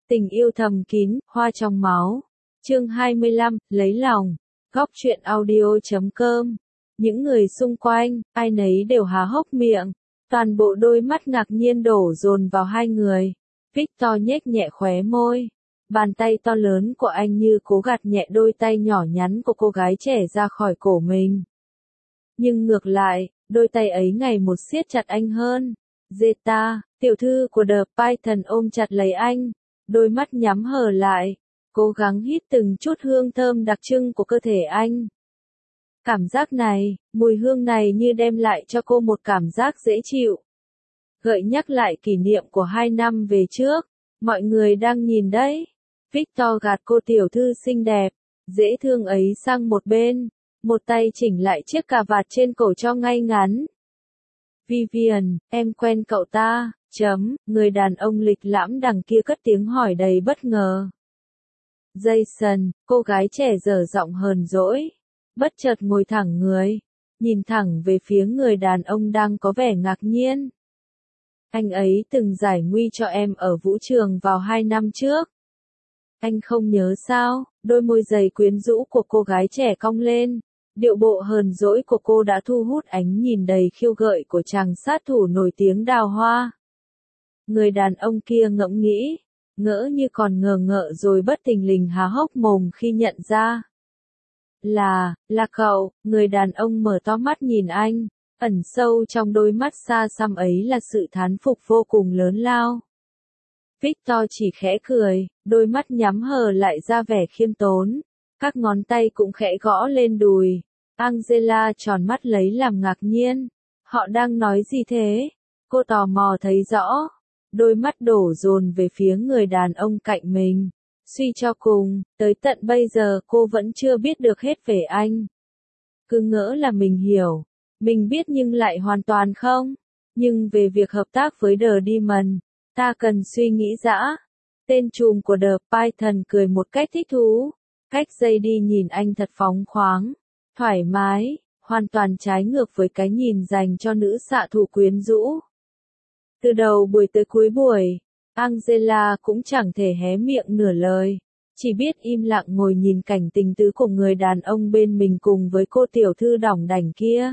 Tình yêu thầm kín, hoa trong máu. Chương 25, lấy lòng. Góc truyện audio.com. Những người xung quanh, ai nấy đều há hốc miệng. Toàn bộ đôi mắt ngạc nhiên đổ dồn vào hai người. Victor nhếch nhẹ khóe môi. Bàn tay to lớn của anh như cố gạt nhẹ đôi tay nhỏ nhắn của cô gái trẻ ra khỏi cổ mình. Nhưng ngược lại, đôi tay ấy ngày một siết chặt anh hơn. Zeta, tiểu thư của The Python ôm chặt lấy anh. Đôi mắt nhắm hờ lại, cố gắng hít từng chút hương thơm đặc trưng của cơ thể anh. Cảm giác này, mùi hương này như đem lại cho cô một cảm giác dễ chịu. Gợi nhắc lại kỷ niệm của 2 năm về trước. Mọi người đang nhìn đấy. Victor gạt cô tiểu thư xinh đẹp, dễ thương ấy sang một bên. Một tay chỉnh lại chiếc cà vạt trên cổ cho ngay ngắn. Vivian, em quen cậu ta, người đàn ông lịch lãm đằng kia cất tiếng hỏi đầy bất ngờ. Jason, cô gái trẻ dở giọng hờn dỗi, bất chợt ngồi thẳng người, nhìn thẳng về phía người đàn ông đang có vẻ ngạc nhiên. Anh ấy từng giải nguy cho em ở vũ trường vào 2 năm trước. Anh không nhớ sao? Đôi môi dày quyến rũ của cô gái trẻ cong lên. Điệu bộ hờn dỗi của cô đã thu hút ánh nhìn đầy khiêu gợi của chàng sát thủ nổi tiếng Đào Hoa. Người đàn ông kia ngẫm nghĩ, ngỡ như còn ngờ ngợ rồi bất thình lình há hốc mồm khi nhận ra. Là cậu, người đàn ông mở to mắt nhìn anh, ẩn sâu trong đôi mắt xa xăm ấy là sự thán phục vô cùng lớn lao. Victor chỉ khẽ cười, đôi mắt nhắm hờ lại ra vẻ khiêm tốn, các ngón tay cũng khẽ gõ lên đùi. Angela tròn mắt lấy làm ngạc nhiên. Họ đang nói gì thế? Cô tò mò thấy rõ. Đôi mắt đổ dồn về phía người đàn ông cạnh mình. Suy cho cùng, tới tận bây giờ cô vẫn chưa biết được hết về anh. Cứ ngỡ là mình hiểu. Mình biết nhưng lại hoàn toàn không. Nhưng về việc hợp tác với The Demon, ta cần suy nghĩ dã. Tên trùm của The Python cười một cách thích thú. Cách giây đi nhìn anh thật phóng khoáng. Thoải mái, hoàn toàn trái ngược với cái nhìn dành cho nữ xạ thủ quyến rũ. Từ đầu buổi tới cuối buổi, Angela cũng chẳng thể hé miệng nửa lời, chỉ biết im lặng ngồi nhìn cảnh tình tứ của người đàn ông bên mình cùng với cô tiểu thư đỏng đảnh kia.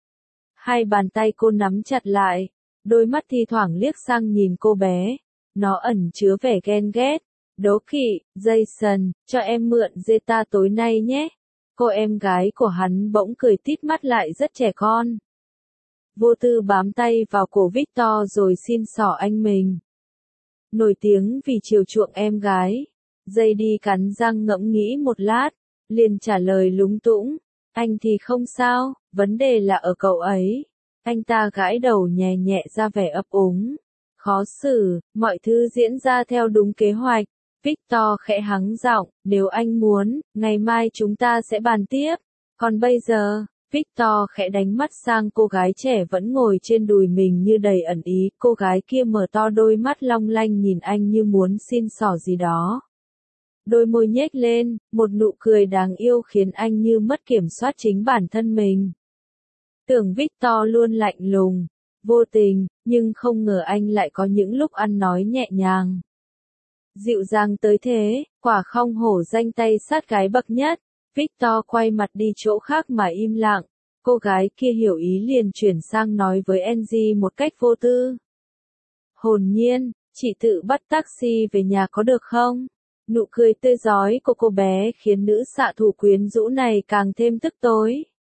Hai bàn tay cô nắm chặt lại, đôi mắt thi thoảng liếc sang nhìn cô bé, nó ẩn chứa vẻ ghen ghét. Đố kỵ, Jason, cho em mượn Zeta tối nay nhé. Cô em gái của hắn bỗng cười tít mắt lại rất trẻ con. Vô tư bám tay vào cổ Victor rồi xin xỏ anh mình. Nổi tiếng vì chiều chuộng em gái. Dây đi cắn răng ngẫm nghĩ một lát, liền trả lời lúng túng. Anh thì không sao, vấn đề là ở cậu ấy. Anh ta gãi đầu nhẹ nhẹ ra vẻ ấp úng. Khó xử, mọi thứ diễn ra theo đúng kế hoạch. Victor khẽ hắng giọng, nếu anh muốn, ngày mai chúng ta sẽ bàn tiếp. Còn bây giờ, Victor khẽ đánh mắt sang cô gái trẻ vẫn ngồi trên đùi mình như đầy ẩn ý. Cô gái kia mở to đôi mắt long lanh nhìn anh như muốn xin xỏ gì đó. Đôi môi nhếch lên, một nụ cười đáng yêu khiến anh như mất kiểm soát chính bản thân mình. Tưởng Victor luôn lạnh lùng, vô tình, nhưng không ngờ anh lại có những lúc ăn nói nhẹ nhàng. Dịu dàng tới thế, quả không hổ danh tay sát gái bậc nhất. Victor quay mặt đi chỗ khác mà im lặng. Cô gái kia hiểu ý liền chuyển sang nói với Angie một cách vô tư. Hồn nhiên, chị tự bắt taxi về nhà có được không? Nụ cười tươi rói của cô bé khiến nữ xạ thủ quyến rũ này càng thêm tức tối.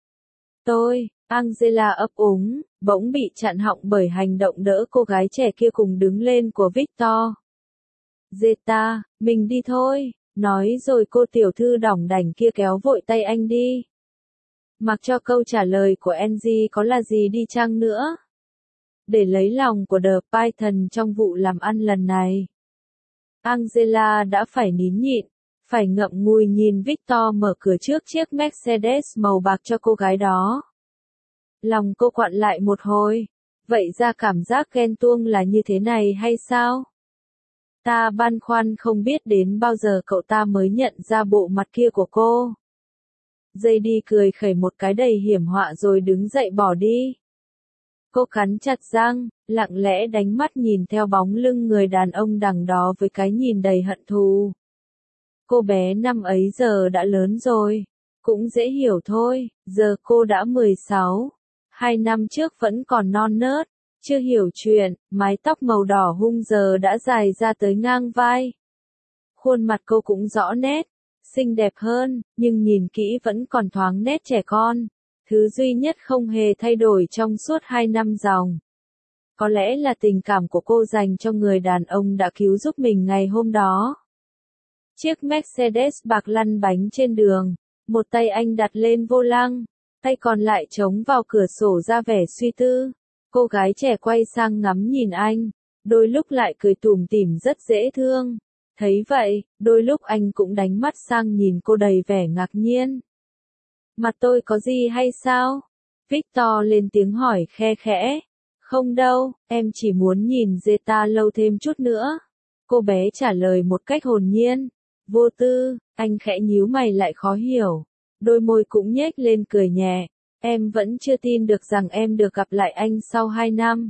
Angela ấp úng, bỗng bị chặn họng bởi hành động đỡ cô gái trẻ kia cùng đứng lên của Victor. Zeta, mình đi thôi, nói rồi cô tiểu thư đỏng đảnh kia kéo vội tay anh đi. Mặc cho câu trả lời của Angie có là gì đi chăng nữa. Để lấy lòng của The Python trong vụ làm ăn lần này. Angela đã phải nín nhịn, phải ngậm ngùi nhìn Victor mở cửa trước chiếc Mercedes màu bạc cho cô gái đó. Lòng cô quặn lại một hồi, vậy ra cảm giác ghen tuông là như thế này hay sao? Ta băn khoăn không biết đến bao giờ cậu ta mới nhận ra bộ mặt kia của cô. Dây đi cười khẩy một cái đầy hiểm họa rồi đứng dậy bỏ đi. Cô cắn chặt răng, lặng lẽ đánh mắt nhìn theo bóng lưng người đàn ông đằng đó với cái nhìn đầy hận thù. Cô bé năm ấy giờ đã lớn rồi, cũng dễ hiểu thôi, giờ cô đã 16. 2 năm trước vẫn còn non nớt, chưa hiểu chuyện, mái tóc màu đỏ hung giờ đã dài ra tới ngang vai. Khuôn mặt cô cũng rõ nét, xinh đẹp hơn, nhưng nhìn kỹ vẫn còn thoáng nét trẻ con. Thứ duy nhất không hề thay đổi trong suốt 2 năm dòng. Có lẽ là tình cảm của cô dành cho người đàn ông đã cứu giúp mình ngày hôm đó. Chiếc Mercedes bạc lăn bánh trên đường, một tay anh đặt lên vô lăng, tay còn lại chống vào cửa sổ ra vẻ suy tư. Cô gái trẻ quay sang ngắm nhìn anh, đôi lúc lại cười tủm tỉm rất dễ thương. Thấy vậy, đôi lúc anh cũng đánh mắt sang nhìn cô đầy vẻ ngạc nhiên. Mặt tôi có gì hay sao? Victor lên tiếng hỏi khe khẽ. Không đâu, em chỉ muốn nhìn Zeta lâu thêm chút nữa. Cô bé trả lời một cách hồn nhiên. Vô tư, anh khẽ nhíu mày lại khó hiểu. Đôi môi cũng nhếch lên cười nhẹ. Em vẫn chưa tin được rằng em được gặp lại anh sau 2 năm.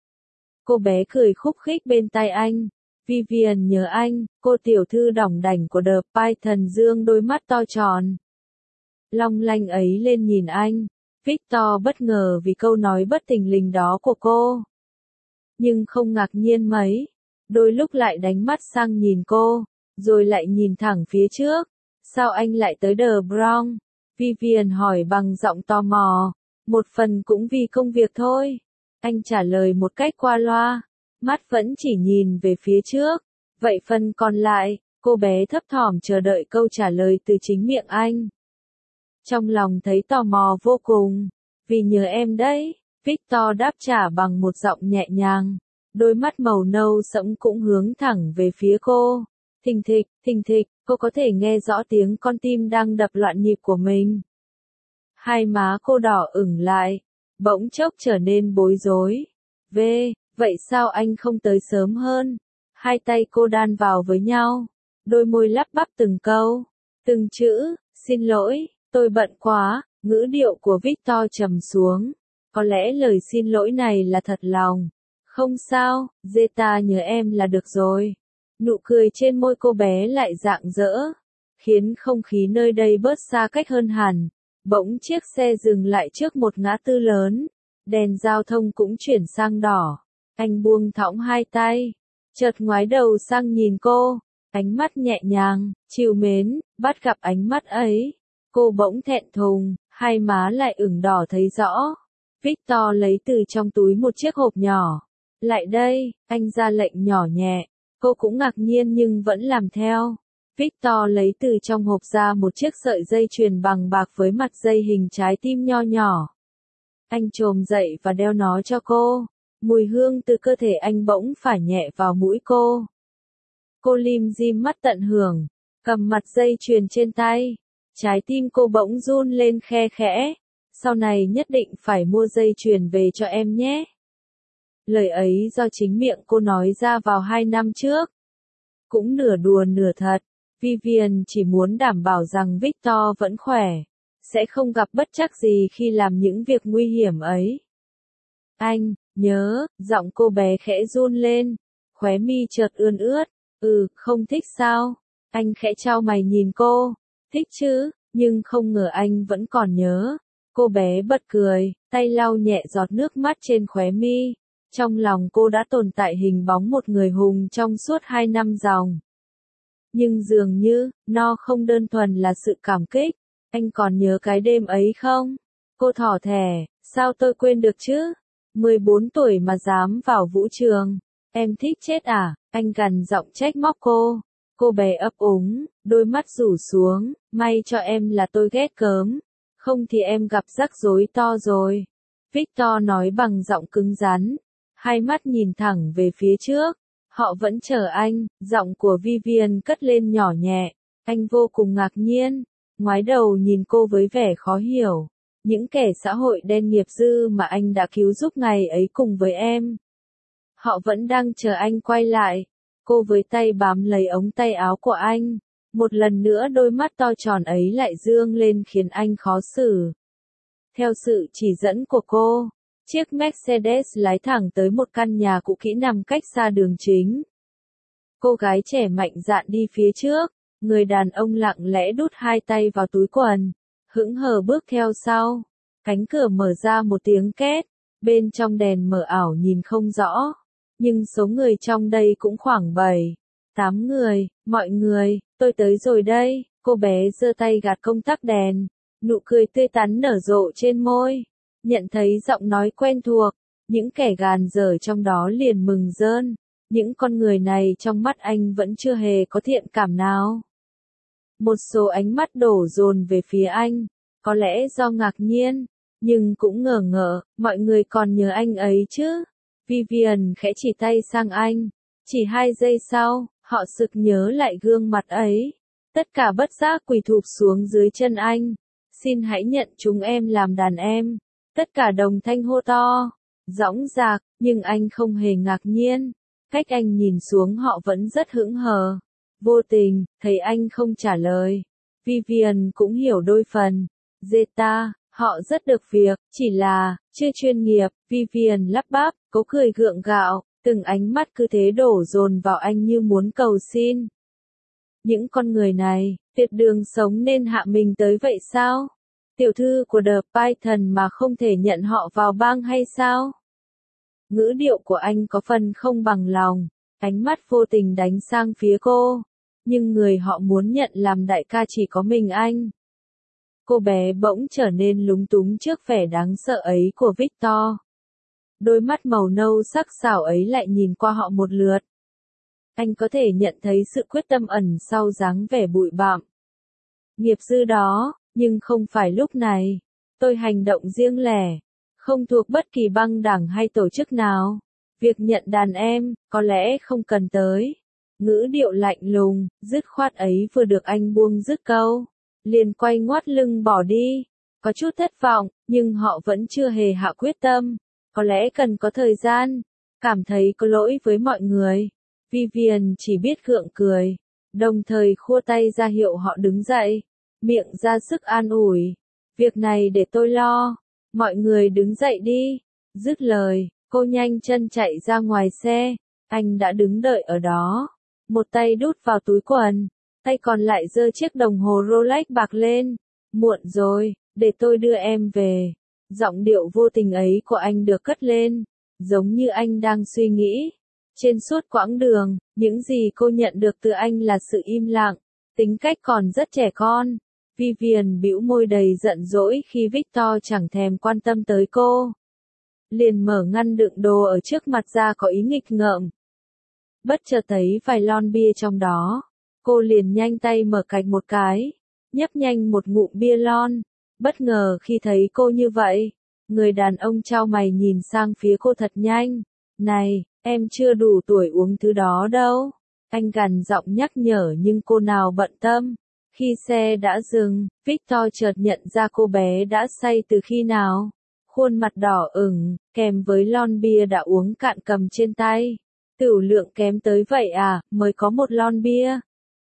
Cô bé cười khúc khích bên tai anh. Vivian nhớ anh, cô tiểu thư đỏng đảnh của The Python dương đôi mắt to tròn long lanh ấy lên nhìn anh. Victor bất ngờ vì câu nói bất thình lình đó của cô. Nhưng không ngạc nhiên mấy. Đôi lúc lại đánh mắt sang nhìn cô, rồi lại nhìn thẳng phía trước. Sao anh lại tới The Bronx? Vivian hỏi bằng giọng tò mò. Một phần cũng vì công việc thôi. Anh trả lời một cách qua loa. Mắt vẫn chỉ nhìn về phía trước. Vậy phần còn lại, cô bé thấp thỏm chờ đợi câu trả lời từ chính miệng anh. Trong lòng thấy tò mò vô cùng. Vì nhớ em đấy, Victor đáp trả bằng một giọng nhẹ nhàng. Đôi mắt màu nâu sẫm cũng hướng thẳng về phía cô. Thình thịch, cô có thể nghe rõ tiếng con tim đang đập loạn nhịp của mình. Hai má cô đỏ ửng lại, bỗng chốc trở nên bối rối. Vậy sao anh không tới sớm hơn? Hai tay cô đan vào với nhau, đôi môi lắp bắp từng câu, từng chữ. Xin lỗi, tôi bận quá. Ngữ điệu của Victor trầm xuống. Có lẽ lời xin lỗi này là thật lòng. Không sao, Zeta nhớ em là được rồi. Nụ cười trên môi cô bé lại rạng rỡ, khiến không khí nơi đây bớt xa cách hơn hẳn. Bỗng chiếc xe dừng lại trước một ngã tư lớn. Đèn giao thông cũng chuyển sang đỏ. Anh buông thõng hai tay, chợt ngoái đầu sang nhìn cô. Ánh mắt nhẹ nhàng, trìu mến, bắt gặp ánh mắt ấy. Cô bỗng thẹn thùng, hai má lại ửng đỏ thấy rõ. Victor lấy từ trong túi một chiếc hộp nhỏ. Lại đây, anh ra lệnh nhỏ nhẹ. Cô cũng ngạc nhiên nhưng vẫn làm theo. Victor lấy từ trong hộp ra một chiếc sợi dây chuyền bằng bạc với mặt dây hình trái tim nho nhỏ. Anh chồm dậy và đeo nó cho cô. Mùi hương từ cơ thể anh bỗng phả nhẹ vào mũi cô. Cô lim dim mắt tận hưởng, cầm mặt dây chuyền trên tay. Trái tim cô bỗng run lên khe khẽ. Sau này nhất định phải mua dây chuyền về cho em nhé. Lời ấy do chính miệng cô nói ra vào 2 năm trước. Cũng nửa đùa nửa thật. Vivian chỉ muốn đảm bảo rằng Victor vẫn khỏe, sẽ không gặp bất trắc gì khi làm những việc nguy hiểm ấy. Anh, nhớ, giọng cô bé khẽ run lên, khóe mi chợt ươn ướt. Không thích sao? Anh khẽ chau mày nhìn cô. Thích chứ, nhưng không ngờ anh vẫn còn nhớ. Cô bé bật cười, tay lau nhẹ giọt nước mắt trên khóe mi. Trong lòng cô đã tồn tại hình bóng một người hùng trong suốt 2 năm dòng. Nhưng dường như, nó không đơn thuần là sự cảm kích. Anh còn nhớ cái đêm ấy không? Cô thỏ thẻ, sao tôi quên được chứ? 14 tuổi mà dám vào vũ trường. Em thích chết à? Anh gằn giọng trách móc cô. Cô bé ấp úng, đôi mắt rủ xuống. May cho em là tôi ghét cớm. Không thì em gặp rắc rối to rồi. Victor nói bằng giọng cứng rắn. Hai mắt nhìn thẳng về phía trước. Họ vẫn chờ anh. Giọng của Vivian cất lên nhỏ nhẹ. Anh vô cùng ngạc nhiên. Ngoái đầu nhìn cô với vẻ khó hiểu. Những kẻ xã hội đen nghiệp dư mà anh đã cứu giúp ngày ấy cùng với em. Họ vẫn đang chờ anh quay lại. Cô với tay bám lấy ống tay áo của anh. Một lần nữa đôi mắt to tròn ấy lại dương lên khiến anh khó xử. Theo sự chỉ dẫn của cô, Chiếc Mercedes lái thẳng tới một căn nhà cũ kỹ nằm cách xa đường chính. Cô gái trẻ mạnh dạn đi phía trước, người đàn ông lặng lẽ đút hai tay vào túi quần, hững hờ bước theo sau. Cánh cửa mở ra một tiếng két, bên trong đèn mờ ảo nhìn không rõ, nhưng số người trong đây cũng khoảng 7, 8 người. Mọi người, tôi tới rồi đây. Cô bé giơ tay gạt công tắc đèn, nụ cười tươi tắn nở rộ trên môi. Nhận thấy giọng nói quen thuộc, những kẻ gàn dở trong đó liền mừng rơn. Những con người này trong mắt anh vẫn chưa hề có thiện cảm nào. Một số ánh mắt đổ dồn về phía anh, có lẽ do ngạc nhiên, nhưng cũng ngờ ngợ, mọi người còn nhớ anh ấy chứ. Vivian khẽ chỉ tay sang anh, chỉ 2 giây sau, họ sực nhớ lại gương mặt ấy. Tất cả bất giác quỳ thụp xuống dưới chân anh. Xin hãy nhận chúng em làm đàn em. Tất cả đồng thanh hô to, dõng dạc, nhưng anh không hề ngạc nhiên. Cách anh nhìn xuống họ vẫn rất hững hờ. Vô tình, thấy anh không trả lời. Vivian cũng hiểu đôi phần. Zeta, họ rất được việc, chỉ là, chưa chuyên nghiệp. Vivian lắp bắp, cố cười gượng gạo, từng ánh mắt cứ thế đổ dồn vào anh như muốn cầu xin. Những con người này, tuyệt đường sống nên hạ mình tới vậy sao? Tiểu thư của The Python mà không thể nhận họ vào bang hay sao? Ngữ điệu của anh có phần không bằng lòng, ánh mắt vô tình đánh sang phía cô. Nhưng người họ muốn nhận làm đại ca chỉ có mình anh. Cô bé bỗng trở nên lúng túng trước vẻ đáng sợ ấy của Victor. Đôi mắt màu nâu sắc sảo ấy lại nhìn qua họ một lượt. Anh có thể nhận thấy sự quyết tâm ẩn sau dáng vẻ bụi bặm. Nghiệp dư đó, nhưng không phải lúc này. Tôi hành động riêng lẻ, không thuộc bất kỳ băng đảng hay tổ chức nào. Việc nhận đàn em, có lẽ không cần tới. Ngữ điệu lạnh lùng, dứt khoát ấy vừa được anh buông dứt câu, liền quay ngoắt lưng bỏ đi. Có chút thất vọng, nhưng họ vẫn chưa hề hạ quyết tâm. Có lẽ cần có thời gian. Cảm thấy có lỗi với mọi người. Vivian chỉ biết gượng cười, đồng thời khua tay ra hiệu họ đứng dậy, miệng ra sức an ủi. Việc này để tôi lo, mọi người đứng dậy đi. Dứt lời, cô nhanh chân chạy ra ngoài xe, anh đã đứng đợi ở đó. Một tay đút vào túi quần, tay còn lại giơ chiếc đồng hồ Rolex bạc lên. Muộn rồi, để tôi đưa em về. Giọng điệu vô tình ấy của anh được cất lên, giống như anh đang suy nghĩ. Trên suốt quãng đường, những gì cô nhận được từ anh là sự im lặng, tính cách còn rất trẻ con. Vivian bĩu môi đầy giận dỗi khi Victor chẳng thèm quan tâm tới cô. Liền mở ngăn đựng đồ ở trước mặt ra có ý nghịch ngợm. Bất chợt thấy vài lon bia trong đó, cô liền nhanh tay mở cạch một cái, nhấp nhanh một ngụm bia lon. Bất ngờ khi thấy cô như vậy, người đàn ông chau mày nhìn sang phía cô thật nhanh. Này, em chưa đủ tuổi uống thứ đó đâu. Anh gằn giọng nhắc nhở nhưng cô nào bận tâm. Khi xe đã dừng, Victor chợt nhận ra cô bé đã say từ khi nào. Khuôn mặt đỏ ửng, kèm với lon bia đã uống cạn cầm trên tay. Tửu lượng kém tới vậy à, mới có một lon bia.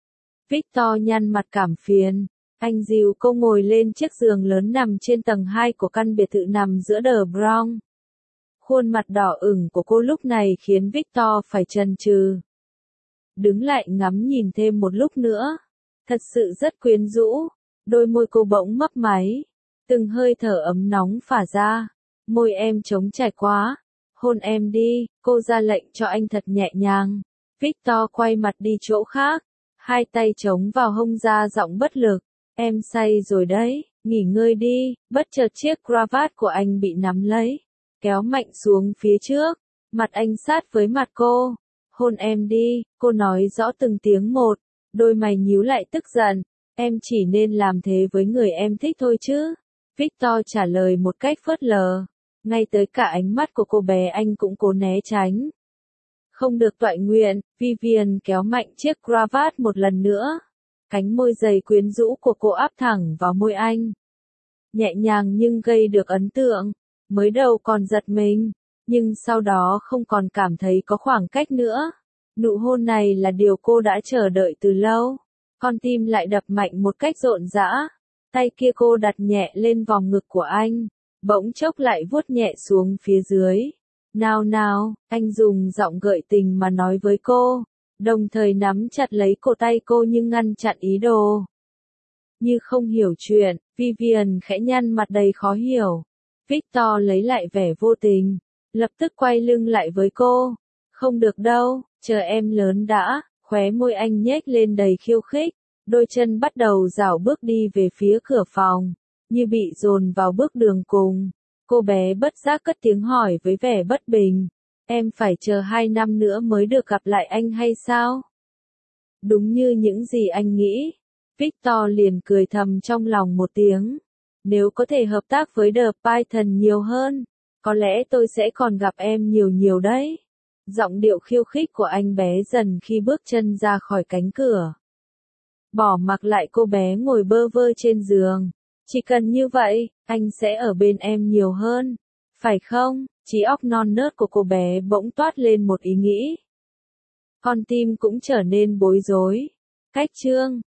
Victor nhăn mặt cảm phiền. Anh dìu cô ngồi lên chiếc giường lớn nằm trên tầng 2 của căn biệt thự nằm giữa The Bronx. Khuôn mặt đỏ ửng của cô lúc này khiến Victor phải chần chừ. Đứng lại ngắm nhìn thêm một lúc nữa. Thật sự rất quyến rũ. Đôi môi cô bỗng mấp máy. Từng hơi thở ấm nóng phả ra. Môi em trống trải quá. Hôn em đi, cô ra lệnh cho anh thật nhẹ nhàng. Victor quay mặt đi chỗ khác. Hai tay chống vào hông ra giọng bất lực. Em say rồi đấy, nghỉ ngơi đi. Bất chợt chiếc cravat của anh bị nắm lấy, kéo mạnh xuống phía trước. Mặt anh sát với mặt cô. Hôn em đi, cô nói rõ từng tiếng một. Đôi mày nhíu lại tức giận. Em chỉ nên làm thế với người em thích thôi chứ. Victor trả lời một cách phớt lờ. Ngay tới cả ánh mắt của cô bé anh cũng cố né tránh. Không được toại nguyện, Vivian kéo mạnh chiếc cravat một lần nữa. Cánh môi dày quyến rũ của cô áp thẳng vào môi anh. Nhẹ nhàng nhưng gây được ấn tượng. Mới đầu còn giật mình, nhưng sau đó không còn cảm thấy có khoảng cách nữa. Nụ hôn này là điều cô đã chờ đợi từ lâu. Con tim lại đập mạnh một cách rộn rã. Tay kia cô đặt nhẹ lên vòng ngực của anh. bỗng chốc lại vuốt nhẹ xuống phía dưới. Nào nào, anh dùng giọng gợi tình mà nói với cô, đồng thời nắm chặt lấy cổ tay cô nhưng ngăn chặn ý đồ. Như không hiểu chuyện, Vivian khẽ nhăn mặt đầy khó hiểu. Victor lấy lại vẻ vô tình, lập tức quay lưng lại với cô. Không được đâu, chờ em lớn đã, khóe môi anh nhếch lên đầy khiêu khích, đôi chân bắt đầu rảo bước đi về phía cửa phòng, như bị dồn vào bước đường cùng. Cô bé bất giác cất tiếng hỏi với vẻ bất bình, em phải chờ 2 năm nữa mới được gặp lại anh hay sao? Đúng như những gì anh nghĩ. Victor liền cười thầm trong lòng một tiếng. Nếu có thể hợp tác với The Python nhiều hơn, có lẽ tôi sẽ còn gặp em nhiều nhiều đấy. Giọng điệu khiêu khích của anh bé dần khi bước chân ra khỏi cánh cửa. Bỏ mặc lại cô bé ngồi bơ vơ trên giường. Chỉ cần như vậy, anh sẽ ở bên em nhiều hơn. Phải không? Trí óc non nớt của cô bé bỗng toát lên một ý nghĩ. Con tim cũng trở nên bối rối. Cách chương